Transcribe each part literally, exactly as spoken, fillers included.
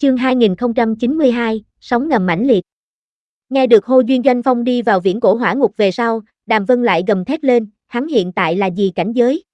Chương hai nghìn không trăm chín mươi hai, sóng ngầm mãnh liệt. Nghe được hô duyên doanh phong đi vào viễn cổ hỏa ngục về sau, Đàm Vân lại gầm thét lên, hắn hiện tại là gì cảnh giới?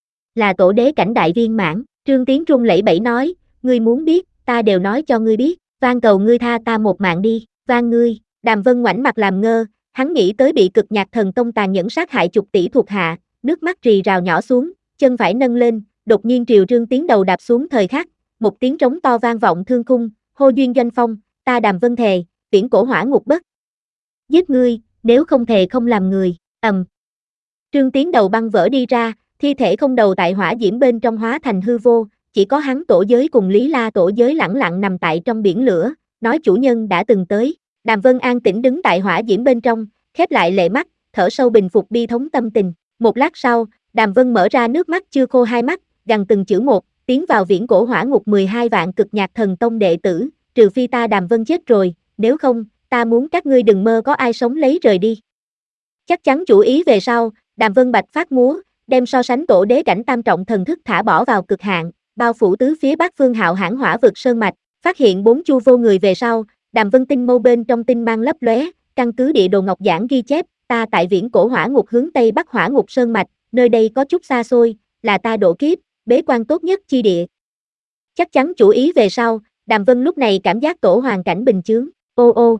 Là tổ đế cảnh đại viên mãn. Trương Tiến run lẩy bẩy nói, ngươi muốn biết, ta đều nói cho ngươi biết, van cầu ngươi tha ta một mạng đi, van ngươi. Đàm Vân ngoảnh mặt làm ngơ, hắn nghĩ tới bị Cực Nhạc Thần Tông tàn nhẫn sát hại chục tỷ thuộc hạ, nước mắt rì rào nhỏ xuống, chân phải nâng lên, đột nhiên triều Trương Tiến đầu đạp xuống thời khắc, một tiếng trống to vang vọng thương khung, hô duyên doanh phong, ta Đàm Vân thề, viễn cổ hỏa ngục bất giết ngươi, nếu không thề không làm người. Ầm. Trương Tiến đầu băng vỡ đi ra, thi thể không đầu tại hỏa diễm bên trong hóa thành hư vô, chỉ có hắn tổ giới cùng Lý La tổ giới lẳng lặng nằm tại trong biển lửa, nói chủ nhân đã từng tới. Đàm Vân an tĩnh đứng tại hỏa diễm bên trong, khép lại lệ mắt, thở sâu bình phục bi thống tâm tình. Một lát sau, Đàm Vân mở ra nước mắt chưa khô hai mắt, gằn từng chữ một, tiến vào viễn cổ hỏa ngục mười hai vạn Cực Nhạc Thần Tông đệ tử, trừ phi ta Đàm Vân chết rồi, nếu không, ta muốn các ngươi đừng mơ có ai sống lấy rời đi. Chắc chắn chủ ý về sau, Đàm Vân bạch phát múa, đem so sánh tổ đế cảnh tam trọng thần thức thả bỏ vào cực hạn, bao phủ tứ phía bát phương hạo hãn hỏa vực sơn mạch, phát hiện bốn chu vô người về sau, Đàm Vân tinh mâu bên trong tinh mang lấp lóe, căn cứ địa đồ ngọc giảng ghi chép, ta tại viễn cổ hỏa ngục hướng tây bắc hỏa ngục sơn mạch, nơi đây có chút xa xôi, là ta độ kiếp, bế quan tốt nhất chi địa. Chắc chắn chủ ý về sau, Đàm Vân lúc này cảm giác tổ hoàn cảnh bình chướng, ô ô.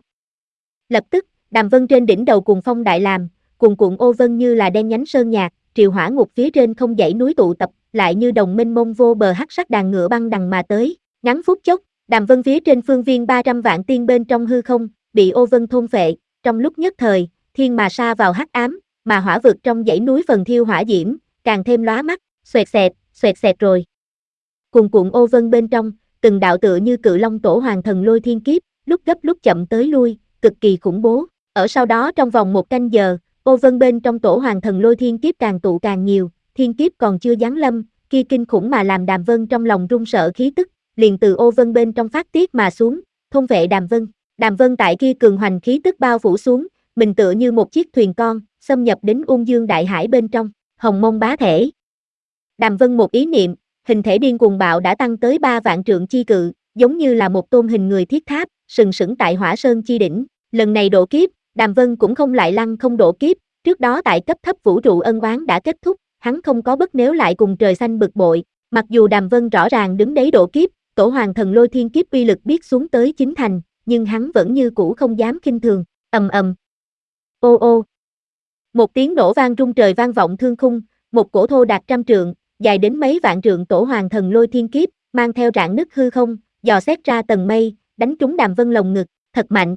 Lập tức, Đàm Vân trên đỉnh đầu cùng phong đại làm, cuồn cuộn ô vân như là đen nhánh sơn nhạc, triều hỏa ngục phía trên không dãy núi tụ tập, lại như đồng mênh mông vô bờ hắc sắc đàn ngựa băng đằng mà tới, ngắn phút chốc, Đàm Vân phía trên phương viên ba trăm vạn tiên bên trong hư không, bị ô vân thôn phệ, trong lúc nhất thời, thiên mà sa vào hắc ám, mà hỏa vực trong dãy núi phần thiêu hỏa diễm, càng thêm lóa mắt, xoẹt xẹt, xoẹt xẹt rồi. Cuồn cuộn ô vân bên trong, từng đạo tựa như cự long tổ hoàng thần lôi thiên kiếp, lúc gấp lúc chậm tới lui, cực kỳ khủng bố. Ở sau đó trong vòng một canh giờ, ô vân bên trong tổ hoàng thần lôi thiên kiếp càng tụ càng nhiều, thiên kiếp còn chưa giáng lâm, kia kinh khủng mà làm Đàm Vân trong lòng run sợ khí tức, liền từ ô vân bên trong phát tiết mà xuống, thôn vệ Đàm Vân. Đàm Vân tại kia cường hoành khí tức bao phủ xuống, mình tựa như một chiếc thuyền con, xâm nhập đến Ung Dương đại hải bên trong, hồng mông bá thể. Đàm Vân một ý niệm, hình thể điên cuồng bạo đã tăng tới ba vạn trượng chi cự, giống như là một tôn hình người thiết tháp, sừng sững tại Hỏa Sơn chi đỉnh. Lần này độ kiếp, Đàm Vân cũng không lại lăng không độ kiếp, trước đó tại cấp thấp vũ trụ ân oán đã kết thúc, hắn không có bất nếu lại cùng trời xanh bực bội, mặc dù Đàm Vân rõ ràng đứng đấy độ kiếp, tổ hoàng thần lôi thiên kiếp uy lực biết xuống tới chín thành, nhưng hắn vẫn như cũ không dám khinh thường, ầm ầm. Ô ô. Một tiếng nổ vang rung trời vang vọng thương khung, một cổ thô đạt trăm trượng, dài đến mấy vạn trượng tổ hoàng thần lôi thiên kiếp, mang theo rạn nứt hư không, dò xét ra tầng mây, đánh trúng Đàm Vân lồng ngực, thật mạnh.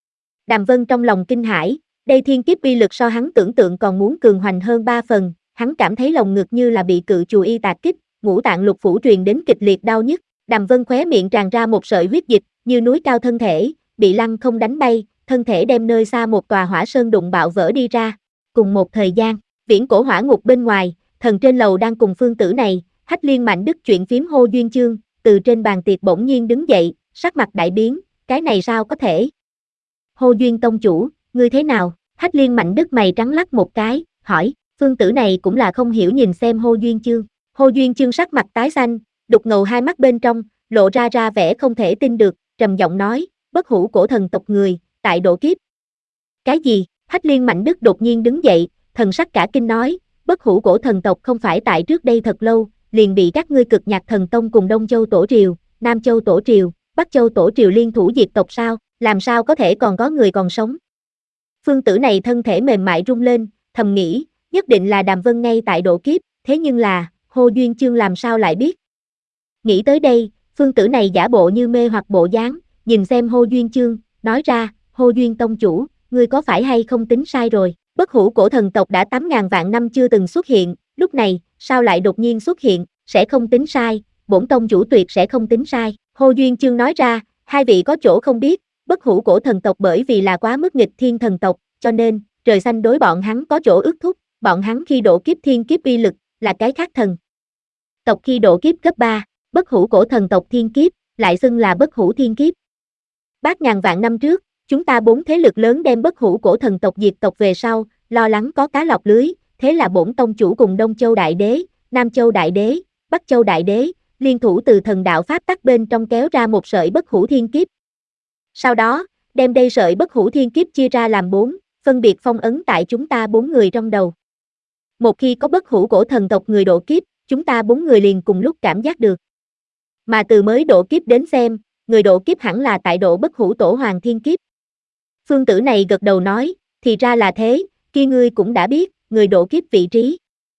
Đàm Vân trong lòng kinh hãi, đây thiên kiếp uy lực so hắn tưởng tượng còn muốn cường hoành hơn ba phần, hắn cảm thấy lồng ngực như là bị cự chù y tạc kích, ngũ tạng lục phủ truyền đến kịch liệt đau nhức. Đàm Vân khóe miệng tràn ra một sợi huyết dịch, như núi cao thân thể, bị lăng không đánh bay, thân thể đem nơi xa một tòa hỏa sơn đụng bạo vỡ đi ra. Cùng một thời gian, viễn cổ hỏa ngục bên ngoài, thần trên lầu đang cùng phương tử này, Hách Liên Mạnh Đức chuyện phím hô duyên chương, từ trên bàn tiệc bỗng nhiên đứng dậy, sắc mặt đại biến, cái này sao có thể? Hô duyên tông chủ, ngươi thế nào? Hách Liên Mạnh Đức mày trắng lắc một cái, hỏi, phương tử này cũng là không hiểu nhìn xem hô duyên chương. Hô duyên chương sắc mặt tái xanh, đục ngầu hai mắt bên trong, lộ ra ra vẻ không thể tin được, trầm giọng nói, bất hủ cổ thần tộc người, tại độ kiếp. Cái gì? Hách Liên Mạnh Đức đột nhiên đứng dậy, thần sắc cả kinh nói, bất hủ cổ thần tộc không phải tại trước đây thật lâu, liền bị các ngươi Cực Nhạc Thần Tông cùng Đông Châu Tổ Triều, Nam Châu Tổ Triều, Bắc Châu Tổ Triều liên thủ diệt tộc sao, làm sao có thể còn có người còn sống? Phương tử này thân thể mềm mại rung lên, thầm nghĩ, nhất định là Đàm Vân ngay tại độ kiếp, thế nhưng là, Hô Duyên Chương làm sao lại biết? Nghĩ tới đây, phương tử này giả bộ như mê hoặc bộ dáng, nhìn xem Hô Duyên Chương, nói ra, Hô Duyên tông chủ, ngươi có phải hay không tính sai rồi, bất hủ cổ thần tộc đã tám ngàn vạn năm chưa từng xuất hiện, lúc này, sao lại đột nhiên xuất hiện, sẽ không tính sai, bổn tông chủ tuyệt sẽ không tính sai. Hô Duyên Chương nói ra, hai vị có chỗ không biết, bất hủ cổ thần tộc bởi vì là quá mức nghịch thiên thần tộc, cho nên, trời xanh đối bọn hắn có chỗ ước thúc, bọn hắn khi độ kiếp thiên kiếp uy lực, là cái khác thần tộc khi độ kiếp cấp ba, bất hủ cổ thần tộc thiên kiếp, lại xưng là bất hủ thiên kiếp. Bát ngàn vạn năm trước, chúng ta bốn thế lực lớn đem bất hủ cổ thần tộc diệt tộc về sau, lo lắng có cá lọt lưới, thế là bổn tông chủ cùng Đông Châu Đại Đế, Nam Châu Đại Đế, Bắc Châu Đại Đế, liên thủ từ thần đạo pháp tắc bên trong kéo ra một sợi bất hủ thiên kiếp. Sau đó, đem đây sợi bất hủ thiên kiếp chia ra làm bốn, phân biệt phong ấn tại chúng ta bốn người trong đầu. Một khi có bất hủ cổ thần tộc người độ kiếp, chúng ta bốn người liền cùng lúc cảm giác được. Mà từ mới độ kiếp đến xem, người độ kiếp hẳn là tại độ bất hủ tổ hoàng thiên kiếp. Phương Tử này gật đầu nói, thì ra là thế, kia ngươi cũng đã biết, người độ kiếp vị trí.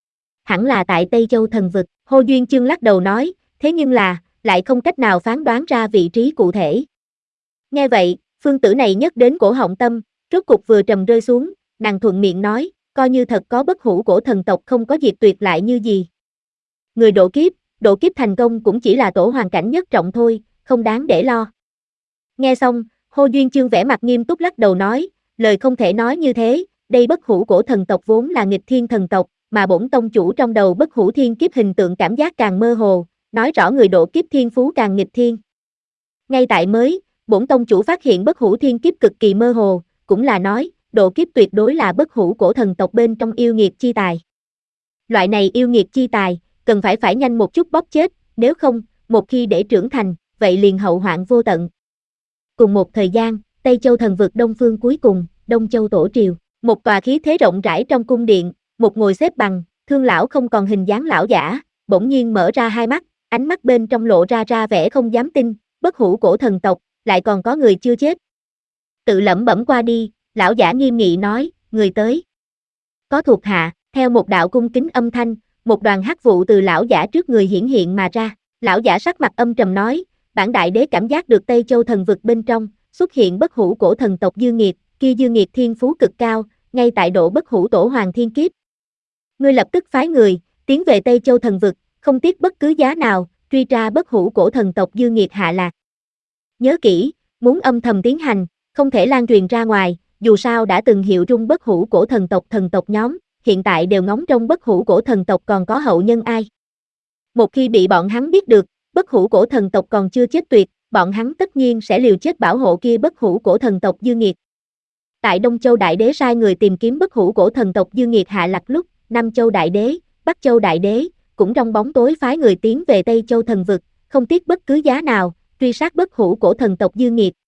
Hẳn là tại Tây Châu thần vực, Hồ Duyên Chương lắc đầu nói, thế nhưng là, lại không cách nào phán đoán ra vị trí cụ thể. Nghe vậy, Phương Tử này nhấc đến cổ họng tâm, rốt cục vừa trầm rơi xuống, nàng thuận miệng nói, coi như thật có bất hủ cổ thần tộc không có diệt tuyệt lại như gì. Người độ kiếp, độ kiếp thành công cũng chỉ là tổ hoàng cảnh nhất trọng thôi, không đáng để lo. Nghe xong, Hồ Duyên Chương vẻ mặt nghiêm túc lắc đầu nói, lời không thể nói như thế, đây bất hủ cổ thần tộc vốn là nghịch thiên thần tộc, mà bổn tông chủ trong đầu bất hủ thiên kiếp hình tượng cảm giác càng mơ hồ, nói rõ người độ kiếp thiên phú càng nghịch thiên. Ngay tại mới, bổn tông chủ phát hiện bất hủ thiên kiếp cực kỳ mơ hồ, cũng là nói, độ kiếp tuyệt đối là bất hủ cổ thần tộc bên trong yêu nghiệt chi tài. Loại này yêu nghiệt chi tài, cần phải phải nhanh một chút bóp chết, nếu không, một khi để trưởng thành, vậy liền hậu hoạn vô tận. Cùng một thời gian, Tây Châu thần vực đông phương cuối cùng, Đông Châu tổ triều, một tòa khí thế rộng rãi trong cung điện, một ngồi xếp bằng, thương lão không còn hình dáng lão giả, bỗng nhiên mở ra hai mắt, ánh mắt bên trong lộ ra ra vẻ không dám tin, bất hủ cổ thần tộc, lại còn có người chưa chết. Tự lẩm bẩm qua đi, lão giả nghiêm nghị nói, người tới. Có thuộc hạ, theo một đạo cung kính âm thanh, một đoàn hắc vụ từ lão giả trước người hiển hiện mà ra, lão giả sắc mặt âm trầm nói, bản đại đế cảm giác được Tây Châu thần vực bên trong, xuất hiện bất hủ cổ thần tộc dư nghiệt, kia dư nghiệt thiên phú cực cao, ngay tại độ bất hủ tổ hoàng thiên kiếp. Ngươi lập tức phái người, tiến về Tây Châu thần vực, không tiếc bất cứ giá nào, truy tra bất hủ cổ thần tộc dư nghiệt hạ lạc. Nhớ kỹ, muốn âm thầm tiến hành, không thể lan truyền ra ngoài, dù sao đã từng hiệu trung bất hủ cổ thần tộc thần tộc nhóm, hiện tại đều ngóng trong bất hủ cổ thần tộc còn có hậu nhân ai. Một khi bị bọn hắn biết được, bất hủ cổ thần tộc còn chưa chết tuyệt, bọn hắn tất nhiên sẽ liều chết bảo hộ kia bất hủ cổ thần tộc dư nghiệt. Tại Đông Châu Đại Đế sai người tìm kiếm bất hủ cổ thần tộc dư nghiệt hạ lạc lúc, Nam Châu Đại Đế, Bắc Châu Đại Đế, cũng trong bóng tối phái người tiến về Tây Châu thần vực, không tiếc bất cứ giá nào, truy sát bất hủ cổ thần tộc dư nghiệt.